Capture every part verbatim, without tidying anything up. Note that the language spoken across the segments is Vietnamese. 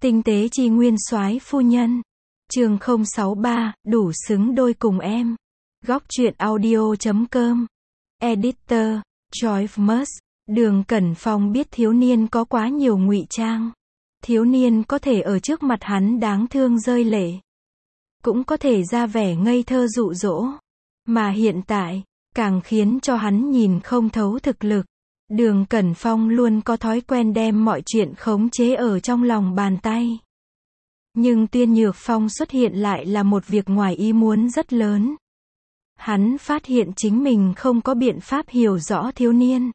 Tinh tế chi nguyên soái phu nhân. Chương không sáu ba, đủ xứng đôi cùng em. Góc truyện audio chấm com. Editor, Joyce. Đường Cẩn Phong biết thiếu niên có quá nhiều ngụy trang. Thiếu niên có thể ở trước mặt hắn đáng thương rơi lệ. Cũng có thể ra vẻ ngây thơ dụ dỗ. Mà hiện tại, càng khiến cho hắn nhìn không thấu thực lực. Đường Cẩn Phong luôn có thói quen đem mọi chuyện khống chế ở trong lòng bàn tay. Nhưng Tiên Nhược Phong xuất hiện lại là một việc ngoài ý muốn rất lớn. Hắn phát hiện chính mình không có biện pháp hiểu rõ thiếu niên.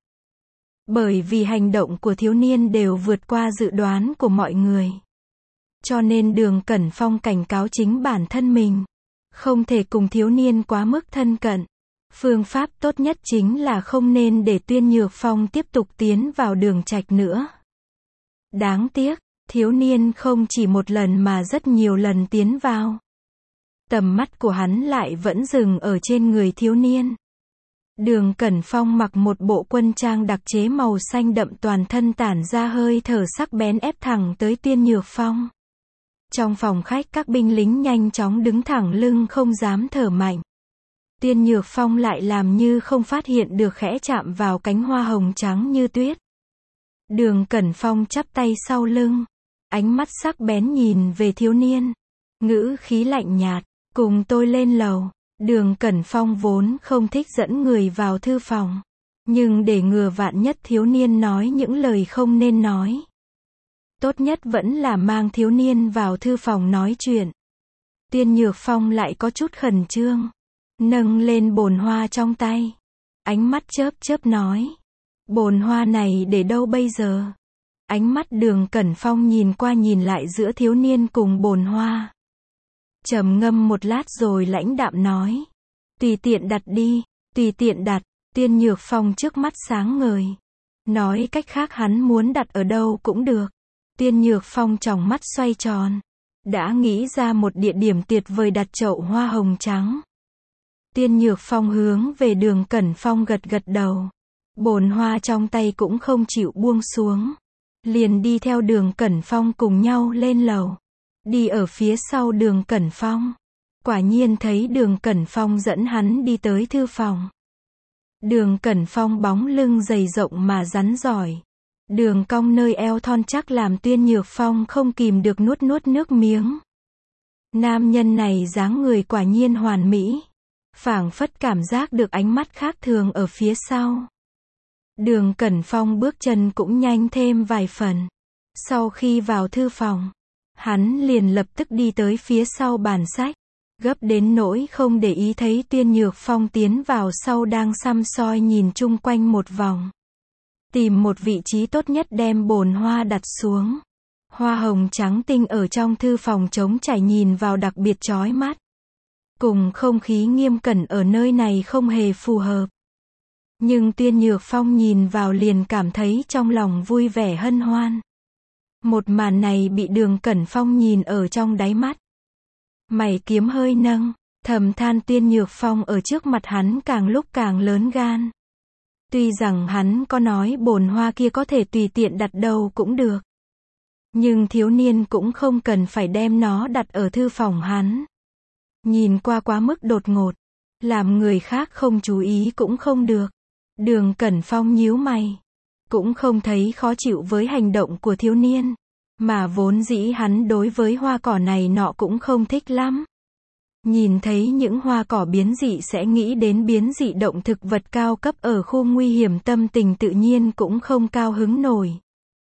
Bởi vì hành động của thiếu niên đều vượt qua dự đoán của mọi người. Cho nên Đường Cẩn Phong cảnh cáo chính bản thân mình. Không thể cùng thiếu niên quá mức thân cận. Phương pháp tốt nhất chính là không nên để Tiên Nhược Phong tiếp tục tiến vào Đường Trạch nữa. Đáng tiếc, thiếu niên không chỉ một lần mà rất nhiều lần tiến vào. Tầm mắt của hắn lại vẫn dừng ở trên người thiếu niên. Đường Cẩn Phong mặc một bộ quân trang đặc chế màu xanh đậm, toàn thân tản ra hơi thở sắc bén ép thẳng tới Tiên Nhược Phong. Trong phòng khách các binh lính nhanh chóng đứng thẳng lưng không dám thở mạnh. Tiên Nhược Phong lại làm như không phát hiện được, khẽ chạm vào cánh hoa hồng trắng như tuyết. Đường Cẩn Phong chắp tay sau lưng, ánh mắt sắc bén nhìn về thiếu niên, ngữ khí lạnh nhạt, cùng tôi lên lầu. Đường Cẩn Phong vốn không thích dẫn người vào thư phòng, nhưng để ngừa vạn nhất thiếu niên nói những lời không nên nói, tốt nhất vẫn là mang thiếu niên vào thư phòng nói chuyện. Tiên Nhược Phong lại có chút khẩn trương, nâng lên bồn hoa trong tay, ánh mắt chớp chớp nói, bồn hoa này để đâu bây giờ? Ánh mắt Đường Cẩn Phong nhìn qua nhìn lại giữa thiếu niên cùng bồn hoa. Trầm ngâm một lát rồi lãnh đạm nói, tùy tiện đặt đi, tùy tiện đặt. Tiên Nhược Phong trước mắt sáng ngời, nói cách khác hắn muốn đặt ở đâu cũng được. Tiên Nhược Phong tròng mắt xoay tròn, đã nghĩ ra một địa điểm tuyệt vời đặt chậu hoa hồng trắng. Tiên Nhược Phong hướng về Đường Cẩn Phong gật gật đầu, bồn hoa trong tay cũng không chịu buông xuống, liền đi theo Đường Cẩn Phong cùng nhau lên lầu. Đi ở phía sau Đường Cẩn Phong, quả nhiên thấy Đường Cẩn Phong dẫn hắn đi tới thư phòng. Đường Cẩn Phong bóng lưng dày rộng mà rắn giỏi, đường cong nơi eo thon chắc làm Tiên Nhược Phong không kìm được nuốt nuốt nước miếng. Nam nhân này dáng người quả nhiên hoàn mỹ, phảng phất cảm giác được ánh mắt khác thường ở phía sau. Đường Cẩn Phong bước chân cũng nhanh thêm vài phần. Sau khi vào thư phòng, hắn liền lập tức đi tới phía sau bàn sách, gấp đến nỗi không để ý thấy Tiên Nhược Phong tiến vào sau đang săm soi nhìn chung quanh một vòng. Tìm một vị trí tốt nhất đem bồn hoa đặt xuống. Hoa hồng trắng tinh ở trong thư phòng trống trải nhìn vào đặc biệt chói mắt. Cùng không khí nghiêm cẩn ở nơi này không hề phù hợp. Nhưng Tiên Nhược Phong nhìn vào liền cảm thấy trong lòng vui vẻ hân hoan. Một màn này bị Đường Cẩn Phong nhìn ở trong đáy mắt. Mày kiếm hơi nâng, thầm than Tiên Nhược Phong ở trước mặt hắn càng lúc càng lớn gan. Tuy rằng hắn có nói bồn hoa kia có thể tùy tiện đặt đâu cũng được. Nhưng thiếu niên cũng không cần phải đem nó đặt ở thư phòng hắn. Nhìn qua quá mức đột ngột, làm người khác không chú ý cũng không được. Đường Cẩn Phong nhíu mày, cũng không thấy khó chịu với hành động của thiếu niên, mà vốn dĩ hắn đối với hoa cỏ này nọ cũng không thích lắm. Nhìn thấy những hoa cỏ biến dị sẽ nghĩ đến biến dị động thực vật cao cấp ở khu nguy hiểm, tâm tình tự nhiên cũng không cao hứng nổi.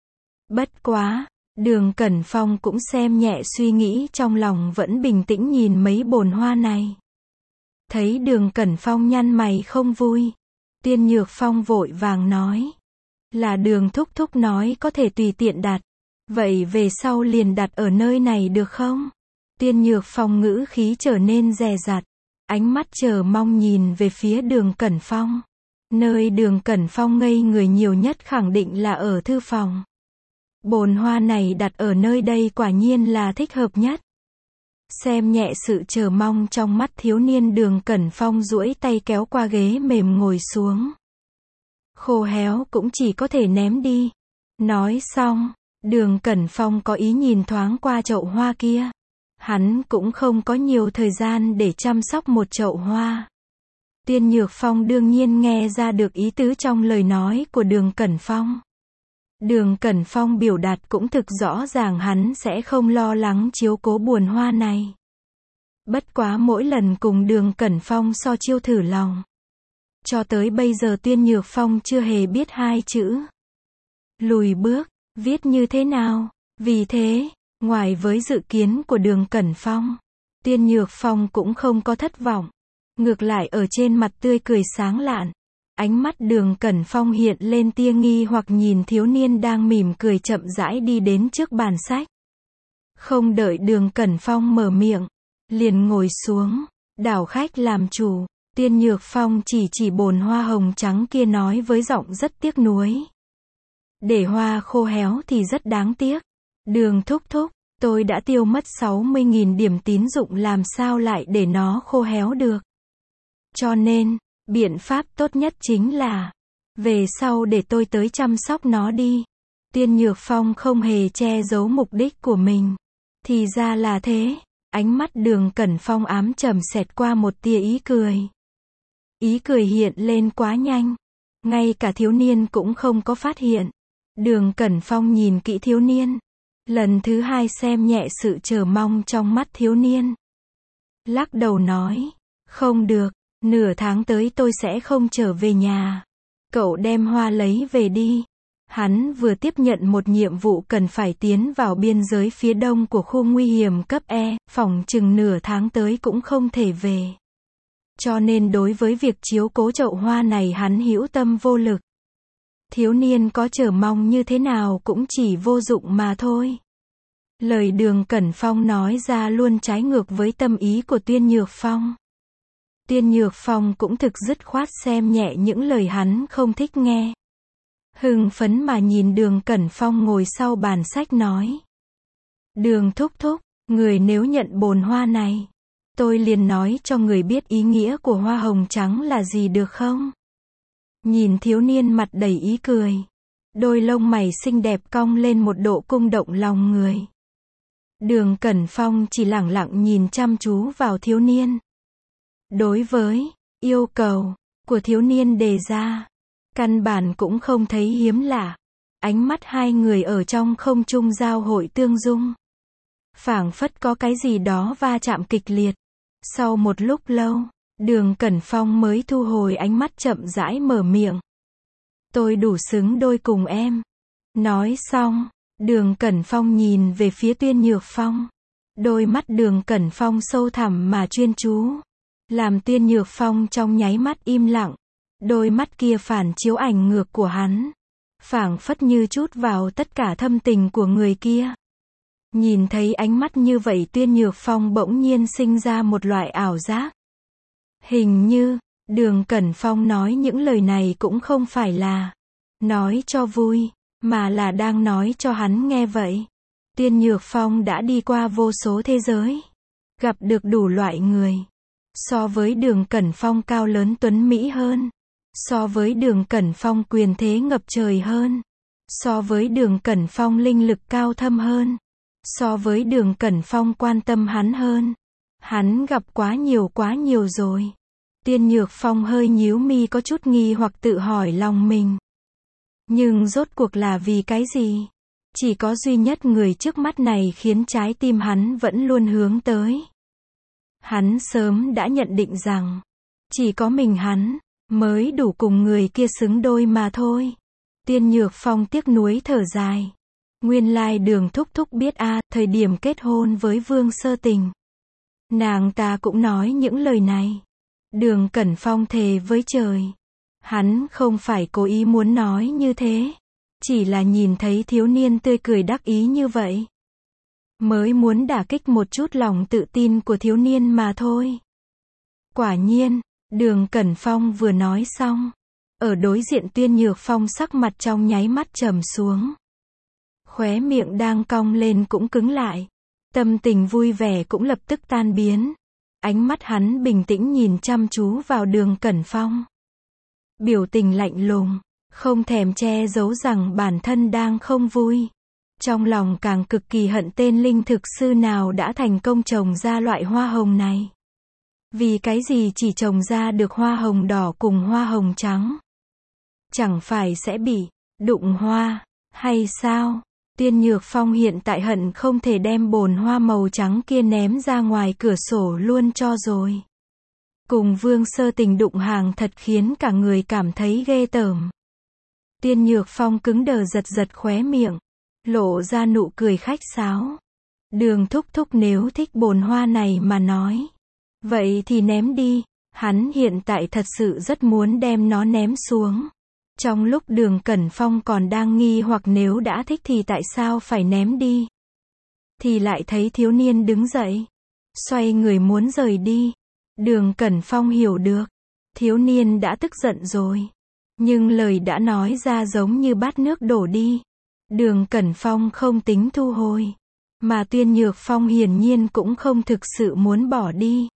Bất quá, Đường Cẩn Phong cũng xem nhẹ suy nghĩ trong lòng, vẫn bình tĩnh nhìn mấy bồn hoa này. Thấy Đường Cẩn Phong nhăn mày không vui, Tiên Nhược Phong vội vàng nói, là Đường thúc thúc nói có thể tùy tiện đặt, vậy về sau liền đặt ở nơi này được không? Tiên Nhược Phong ngữ khí trở nên dè dặt, ánh mắt chờ mong nhìn về phía Đường Cẩn Phong. Nơi Đường Cẩn Phong ngây người nhiều nhất khẳng định là ở thư phòng. Bồn hoa này đặt ở nơi đây quả nhiên là thích hợp nhất. Xem nhẹ sự chờ mong trong mắt thiếu niên, Đường Cẩn Phong duỗi tay kéo qua ghế mềm ngồi xuống. Khô héo cũng chỉ có thể ném đi. Nói xong, Đường Cẩn Phong có ý nhìn thoáng qua chậu hoa kia. Hắn cũng không có nhiều thời gian để chăm sóc một chậu hoa. Tiên Nhược Phong đương nhiên nghe ra được ý tứ trong lời nói của Đường Cẩn Phong. Đường Cẩn Phong biểu đạt cũng thực rõ ràng hắn sẽ không lo lắng chiếu cố buồn hoa này. Bất quá mỗi lần cùng Đường Cẩn Phong so chiêu thử lòng. Cho tới bây giờ Tiên Nhược Phong chưa hề biết hai chữ lùi bước, viết như thế nào. Vì thế, ngoài với dự kiến của Đường Cẩn Phong, Tiên Nhược Phong cũng không có thất vọng. Ngược lại ở trên mặt tươi cười sáng lạn. Ánh mắt Đường Cẩn Phong hiện lên tia nghi hoặc nhìn thiếu niên đang mỉm cười chậm rãi đi đến trước bàn sách. Không đợi Đường Cẩn Phong mở miệng, liền ngồi xuống, đảo khách làm chủ. Tiên Nhược Phong chỉ chỉ bồn hoa hồng trắng kia nói với giọng rất tiếc nuối. Để hoa khô héo thì rất đáng tiếc. Đường thúc thúc, tôi đã tiêu mất sáu mươi nghìn điểm tín dụng làm sao lại để nó khô héo được. Cho nên, biện pháp tốt nhất chính là, về sau để tôi tới chăm sóc nó đi. Tiên Nhược Phong không hề che giấu mục đích của mình. Thì ra là thế, ánh mắt Đường Cẩn Phong ám trầm xẹt qua một tia ý cười. Ý cười hiện lên quá nhanh, ngay cả thiếu niên cũng không có phát hiện. Đường Cẩn Phong nhìn kỹ thiếu niên, lần thứ hai xem nhẹ sự chờ mong trong mắt thiếu niên. Lắc đầu nói, không được, nửa tháng tới tôi sẽ không trở về nhà. Cậu đem hoa lấy về đi. Hắn vừa tiếp nhận một nhiệm vụ cần phải tiến vào biên giới phía đông của khu nguy hiểm cấp E, phỏng chừng nửa tháng tới cũng không thể về. Cho nên đối với việc chiếu cố chậu hoa này hắn hữu tâm vô lực. Thiếu niên có chờ mong như thế nào cũng chỉ vô dụng mà thôi. Lời Đường Cẩn Phong nói ra luôn trái ngược với tâm ý của Tiên Nhược Phong. Tiên Nhược Phong cũng thực dứt khoát xem nhẹ những lời hắn không thích nghe. Hưng phấn mà nhìn Đường Cẩn Phong ngồi sau bàn sách nói. Đường thúc thúc, người nếu nhận bồn hoa này, tôi liền nói cho người biết ý nghĩa của hoa hồng trắng là gì được không? Nhìn thiếu niên mặt đầy ý cười. Đôi lông mày xinh đẹp cong lên một độ cung động lòng người. Đường Cẩn Phong chỉ lẳng lặng nhìn chăm chú vào thiếu niên. Đối với yêu cầu của thiếu niên đề ra, căn bản cũng không thấy hiếm lạ. Ánh mắt hai người ở trong không trung giao hội tương dung. Phảng phất có cái gì đó va chạm kịch liệt. Sau một lúc lâu, Đường Cẩn Phong mới thu hồi ánh mắt chậm rãi mở miệng. Tôi đủ xứng đôi cùng em. Nói xong, Đường Cẩn Phong nhìn về phía Tiên Nhược Phong. Đôi mắt Đường Cẩn Phong sâu thẳm mà chuyên chú, làm Tiên Nhược Phong trong nháy mắt im lặng. Đôi mắt kia phản chiếu ảnh ngược của hắn, phảng phất như trút vào tất cả thâm tình của người kia. Nhìn thấy ánh mắt như vậy Tiên Nhược Phong bỗng nhiên sinh ra một loại ảo giác. Hình như, Đường Cẩn Phong nói những lời này cũng không phải là nói cho vui, mà là đang nói cho hắn nghe vậy. Tiên Nhược Phong đã đi qua vô số thế giới, gặp được đủ loại người. So với Đường Cẩn Phong cao lớn tuấn mỹ hơn, so với Đường Cẩn Phong quyền thế ngập trời hơn, so với Đường Cẩn Phong linh lực cao thâm hơn, so với Đường Cẩn Phong quan tâm hắn hơn. Hắn gặp quá nhiều quá nhiều rồi. Tiên Nhược Phong hơi nhíu mi có chút nghi hoặc tự hỏi lòng mình. Nhưng rốt cuộc là vì cái gì? Chỉ có duy nhất người trước mắt này khiến trái tim hắn vẫn luôn hướng tới. Hắn sớm đã nhận định rằng, chỉ có mình hắn mới đủ cùng người kia xứng đôi mà thôi. Tiên Nhược Phong tiếc nuối thở dài. Nguyên lai Đường thúc thúc biết a, à, thời điểm kết hôn với Vương Sơ Tình, nàng ta cũng nói những lời này. Đường Cẩn Phong thề với trời, hắn không phải cố ý muốn nói như thế, chỉ là nhìn thấy thiếu niên tươi cười đắc ý như vậy, mới muốn đả kích một chút lòng tự tin của thiếu niên mà thôi. Quả nhiên, Đường Cẩn Phong vừa nói xong, ở đối diện Tiên Nhược Phong sắc mặt trong nháy mắt trầm xuống. Khóe miệng đang cong lên cũng cứng lại. Tâm tình vui vẻ cũng lập tức tan biến. Ánh mắt hắn bình tĩnh nhìn chăm chú vào Đường Cẩn Phong. Biểu tình lạnh lùng, không thèm che giấu rằng bản thân đang không vui. Trong lòng càng cực kỳ hận tên linh thực sư nào đã thành công trồng ra loại hoa hồng này. Vì cái gì chỉ trồng ra được hoa hồng đỏ cùng hoa hồng trắng? Chẳng phải sẽ bị đụng hoa, hay sao? Tiên Nhược Phong hiện tại hận không thể đem bồn hoa màu trắng kia ném ra ngoài cửa sổ luôn cho rồi. Cùng Vương Sơ Tình đụng hàng thật khiến cả người cảm thấy ghê tởm. Tiên Nhược Phong cứng đờ giật giật khóe miệng, lộ ra nụ cười khách sáo. Đường thúc thúc nếu thích bồn hoa này mà nói, vậy thì ném đi, hắn hiện tại thật sự rất muốn đem nó ném xuống. Trong lúc Đường Cẩn Phong còn đang nghi hoặc nếu đã thích thì tại sao phải ném đi, thì lại thấy thiếu niên đứng dậy, xoay người muốn rời đi. Đường Cẩn Phong hiểu được, thiếu niên đã tức giận rồi, nhưng lời đã nói ra giống như bát nước đổ đi. Đường Cẩn Phong không tính thu hồi, mà Tiên Nhược Phong hiển nhiên cũng không thực sự muốn bỏ đi.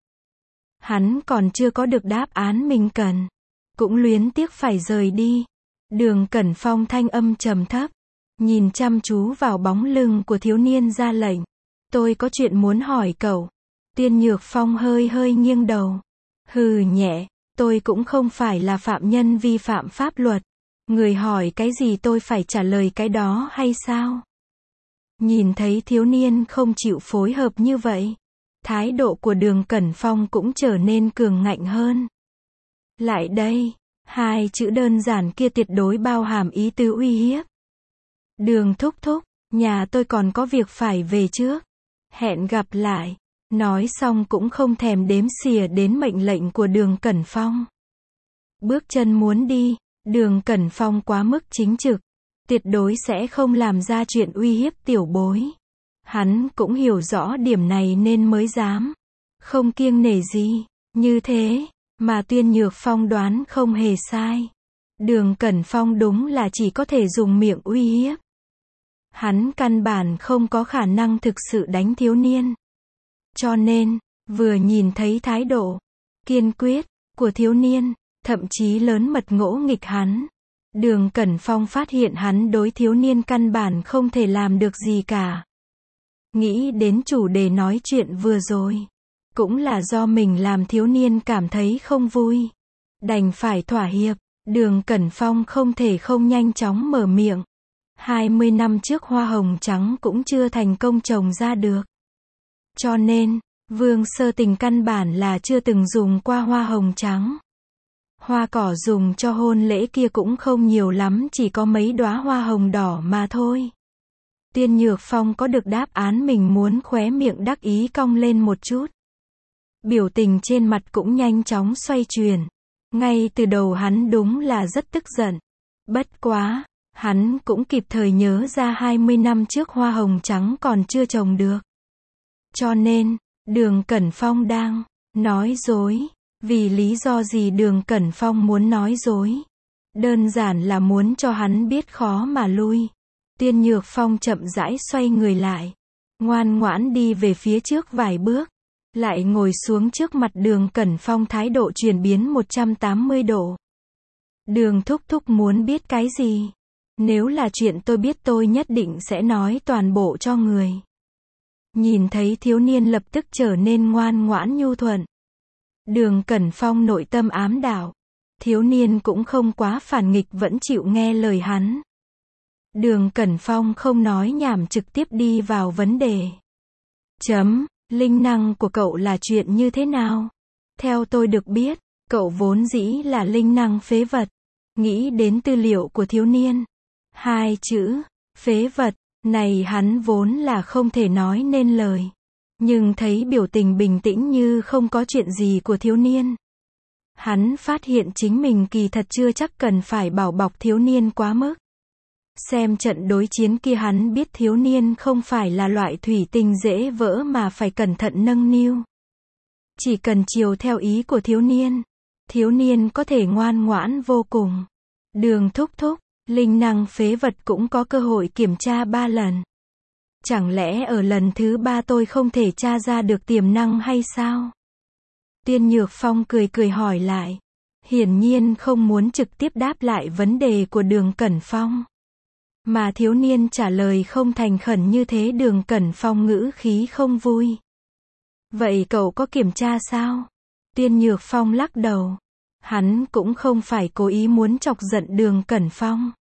Hắn còn chưa có được đáp án mình cần, cũng luyến tiếc phải rời đi. Đường Cẩn Phong thanh âm trầm thấp, nhìn chăm chú vào bóng lưng của thiếu niên ra lệnh. Tôi có chuyện muốn hỏi cậu. Tiên Nhược Phong hơi hơi nghiêng đầu, hừ nhẹ, tôi cũng không phải là phạm nhân vi phạm pháp luật. Người hỏi cái gì tôi phải trả lời cái đó hay sao? Nhìn thấy thiếu niên không chịu phối hợp như vậy, thái độ của Đường Cẩn Phong cũng trở nên cường ngạnh hơn. Lại đây, hai chữ đơn giản kia tuyệt đối bao hàm ý tứ uy hiếp. Đường thúc thúc, nhà tôi còn có việc phải về trước. Hẹn gặp lại. Nói xong cũng không thèm đếm xỉa đến mệnh lệnh của Đường Cẩn Phong. Bước chân muốn đi, Đường Cẩn Phong quá mức chính trực, tuyệt đối sẽ không làm ra chuyện uy hiếp tiểu bối. Hắn cũng hiểu rõ điểm này nên mới dám, không kiêng nể gì, như thế, mà Tiên Nhược Phong đoán không hề sai. Đường Cẩn Phong đúng là chỉ có thể dùng miệng uy hiếp. Hắn căn bản không có khả năng thực sự đánh thiếu niên. Cho nên, vừa nhìn thấy thái độ kiên quyết của thiếu niên, thậm chí lớn mật ngỗ nghịch hắn, Đường Cẩn Phong phát hiện hắn đối thiếu niên căn bản không thể làm được gì cả. Nghĩ đến chủ đề nói chuyện vừa rồi, cũng là do mình làm thiếu niên cảm thấy không vui, đành phải thỏa hiệp. Đường Cẩn Phong không thể không nhanh chóng mở miệng. hai mươi năm trước hoa hồng trắng cũng chưa thành công trồng ra được. Cho nên, Vương Sơ Tình căn bản là chưa từng dùng qua hoa hồng trắng. Hoa cỏ dùng cho hôn lễ kia cũng không nhiều lắm, chỉ có mấy đóa hoa hồng đỏ mà thôi. Tiên Nhược Phong có được đáp án mình muốn, khóe miệng đắc ý cong lên một chút. Biểu tình trên mặt cũng nhanh chóng xoay chuyển. Ngay từ đầu hắn đúng là rất tức giận. Bất quá, hắn cũng kịp thời nhớ ra hai mươi năm trước hoa hồng trắng còn chưa trồng được. Cho nên, Đường Cẩn Phong đang nói dối. Vì lý do gì Đường Cẩn Phong muốn nói dối? Đơn giản là muốn cho hắn biết khó mà lui. Tiên Nhược Phong chậm rãi xoay người lại, ngoan ngoãn đi về phía trước vài bước, lại ngồi xuống trước mặt Đường Cẩn Phong, thái độ chuyển biến một trăm tám mươi độ. Đường thúc thúc muốn biết cái gì? Nếu là chuyện tôi biết tôi nhất định sẽ nói toàn bộ cho người. Nhìn thấy thiếu niên lập tức trở nên ngoan ngoãn nhu thuận, Đường Cẩn Phong nội tâm ám đạo. Thiếu niên cũng không quá phản nghịch, vẫn chịu nghe lời hắn. Đường Cẩn Phong không nói nhảm, trực tiếp đi vào vấn đề. Chấm, linh năng của cậu là chuyện như thế nào? Theo tôi được biết, cậu vốn dĩ là linh năng phế vật. Nghĩ đến tư liệu của thiếu niên, hai chữ phế vật này hắn vốn là không thể nói nên lời. Nhưng thấy biểu tình bình tĩnh như không có chuyện gì của thiếu niên, hắn phát hiện chính mình kỳ thật chưa chắc cần phải bảo bọc thiếu niên quá mức. Xem trận đối chiến kia hắn biết thiếu niên không phải là loại thủy tinh dễ vỡ mà phải cẩn thận nâng niu. Chỉ cần chiều theo ý của thiếu niên, thiếu niên có thể ngoan ngoãn vô cùng. Đường thúc thúc, linh năng phế vật cũng có cơ hội kiểm tra ba lần. Chẳng lẽ ở lần thứ ba tôi không thể tra ra được tiềm năng hay sao? Tiên Nhược Phong cười cười hỏi lại. Hiển nhiên không muốn trực tiếp đáp lại vấn đề của Đường Cẩn Phong. Mà thiếu niên trả lời không thành khẩn như thế, Đường Cẩn Phong ngữ khí không vui. Vậy cậu có kiểm tra sao? Tiên Nhược Phong lắc đầu. Hắn cũng không phải cố ý muốn chọc giận Đường Cẩn Phong,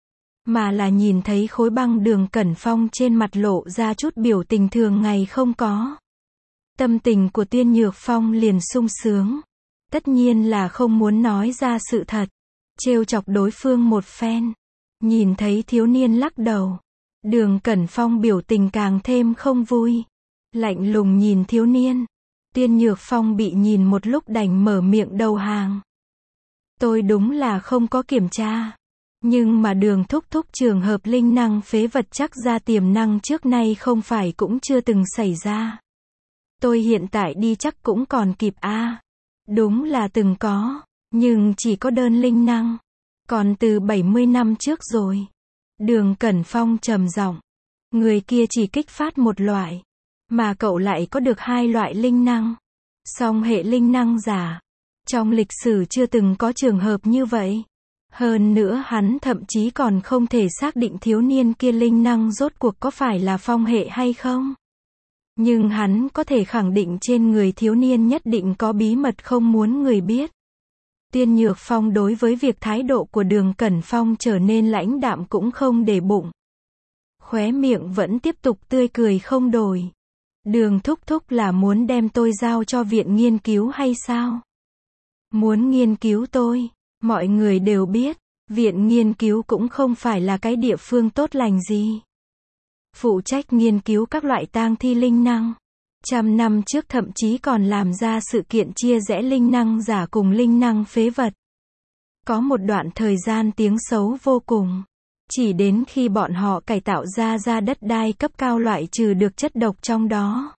mà là nhìn thấy khối băng Đường Cẩn Phong trên mặt lộ ra chút biểu tình thường ngày không có. Tâm tình của Tiên Nhược Phong liền sung sướng. Tất nhiên là không muốn nói ra sự thật, trêu chọc đối phương một phen. Nhìn thấy thiếu niên lắc đầu, Đường Cẩn Phong biểu tình càng thêm không vui. Lạnh lùng nhìn thiếu niên. Tiên Nhược Phong bị nhìn một lúc đành mở miệng đầu hàng. Tôi đúng là không có kiểm tra. Nhưng mà Đường thúc thúc trường hợp linh năng phế vật chắc ra tiềm năng trước nay không phải cũng chưa từng xảy ra. Tôi hiện tại đi chắc cũng còn kịp a. À, đúng là từng có, nhưng chỉ có đơn linh năng. Còn từ bảy mươi năm trước rồi. Đường Cẩn Phong trầm giọng. Người kia chỉ kích phát một loại, mà cậu lại có được hai loại linh năng. Song hệ linh năng giả. Trong lịch sử chưa từng có trường hợp như vậy. Hơn nữa hắn thậm chí còn không thể xác định thiếu niên kia linh năng rốt cuộc có phải là phong hệ hay không. Nhưng hắn có thể khẳng định trên người thiếu niên nhất định có bí mật không muốn người biết. Tiên Nhược Phong đối với việc thái độ của Đường Cẩn Phong trở nên lãnh đạm cũng không để bụng. Khóe miệng vẫn tiếp tục tươi cười không đổi. Đường thúc thúc là muốn đem tôi giao cho viện nghiên cứu hay sao? Muốn nghiên cứu tôi, mọi người đều biết, viện nghiên cứu cũng không phải là cái địa phương tốt lành gì. Phụ trách nghiên cứu các loại tang thi linh năng. Trăm năm trước thậm chí còn làm ra sự kiện chia rẽ linh năng giả cùng linh năng phế vật. Có một đoạn thời gian tiếng xấu vô cùng. Chỉ đến khi bọn họ cải tạo ra ra đất đai cấp cao loại trừ được chất độc trong đó,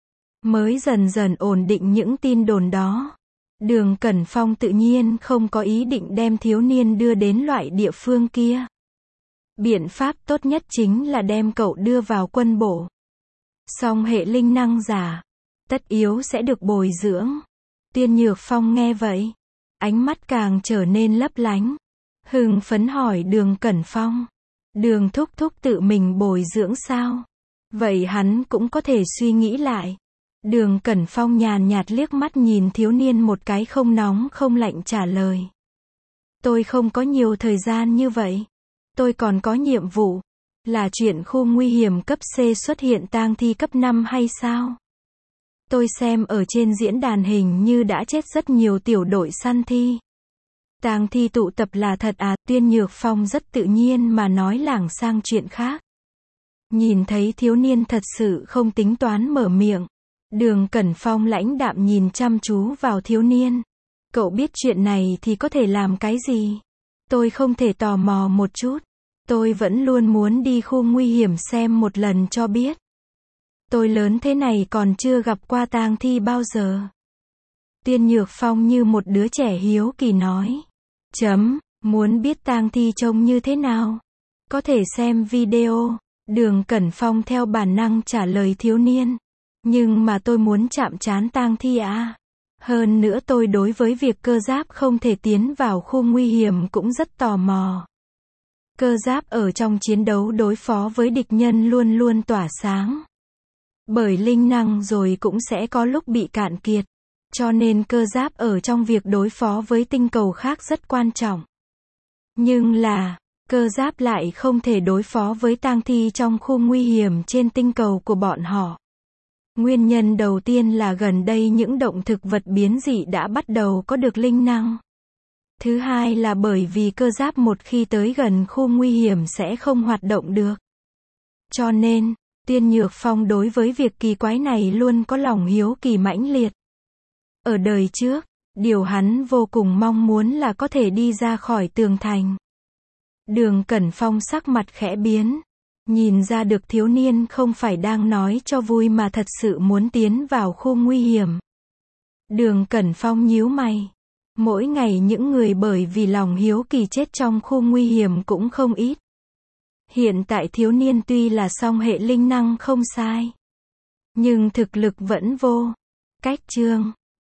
mới dần dần ổn định những tin đồn đó. Đường Cẩn Phong tự nhiên không có ý định đem thiếu niên đưa đến loại địa phương kia. Biện pháp tốt nhất chính là đem cậu đưa vào quân bộ. Song hệ linh năng giả, tất yếu sẽ được bồi dưỡng. Tiên Nhược Phong nghe vậy, ánh mắt càng trở nên lấp lánh. Hưng phấn hỏi Đường Cẩn Phong. Đường thúc thúc tự mình bồi dưỡng sao? Vậy hắn cũng có thể suy nghĩ lại. Đường Cẩn Phong nhàn nhạt liếc mắt nhìn thiếu niên một cái, không nóng không lạnh trả lời. Tôi không có nhiều thời gian như vậy. Tôi còn có nhiệm vụ. Là chuyện khu nguy hiểm cấp C xuất hiện tang thi cấp năm hay sao? Tôi xem ở trên diễn đàn hình như đã chết rất nhiều tiểu đội săn thi. Tang thi tụ tập là thật à? Tiên Nhược Phong rất tự nhiên mà nói lảng sang chuyện khác. Nhìn thấy thiếu niên thật sự không tính toán mở miệng. Đường Cẩn Phong lãnh đạm nhìn chăm chú vào thiếu niên. Cậu biết chuyện này thì có thể làm cái gì? Tôi không thể tò mò một chút. Tôi vẫn luôn muốn đi khu nguy hiểm xem một lần cho biết. Tôi lớn thế này còn chưa gặp qua tang thi bao giờ. Tiên Nhược Phong như một đứa trẻ hiếu kỳ nói. Chấm, muốn biết tang thi trông như thế nào? Có thể xem video. Đường Cẩn Phong theo bản năng trả lời thiếu niên. Nhưng mà tôi muốn chạm trán tang thi à? Hơn nữa tôi đối với việc cơ giáp không thể tiến vào khu nguy hiểm cũng rất tò mò. Cơ giáp ở trong chiến đấu đối phó với địch nhân luôn luôn tỏa sáng. Bởi linh năng rồi cũng sẽ có lúc bị cạn kiệt. Cho nên cơ giáp ở trong việc đối phó với tinh cầu khác rất quan trọng. Nhưng là, cơ giáp lại không thể đối phó với tang thi trong khu nguy hiểm trên tinh cầu của bọn họ. Nguyên nhân đầu tiên là gần đây những động thực vật biến dị đã bắt đầu có được linh năng. Thứ hai là bởi vì cơ giáp một khi tới gần khu nguy hiểm sẽ không hoạt động được. Cho nên, Tiên Nhược Phong đối với việc kỳ quái này luôn có lòng hiếu kỳ mãnh liệt. Ở đời trước, điều hắn vô cùng mong muốn là có thể đi ra khỏi tường thành. Đường Cẩn Phong sắc mặt khẽ biến. Nhìn ra được thiếu niên không phải đang nói cho vui mà thật sự muốn tiến vào khu nguy hiểm. Đường Cẩn Phong nhíu mày. Mỗi ngày những người bởi vì lòng hiếu kỳ chết trong khu nguy hiểm cũng không ít. Hiện tại thiếu niên tuy là song hệ linh năng không sai, nhưng thực lực vẫn vô. Cách chương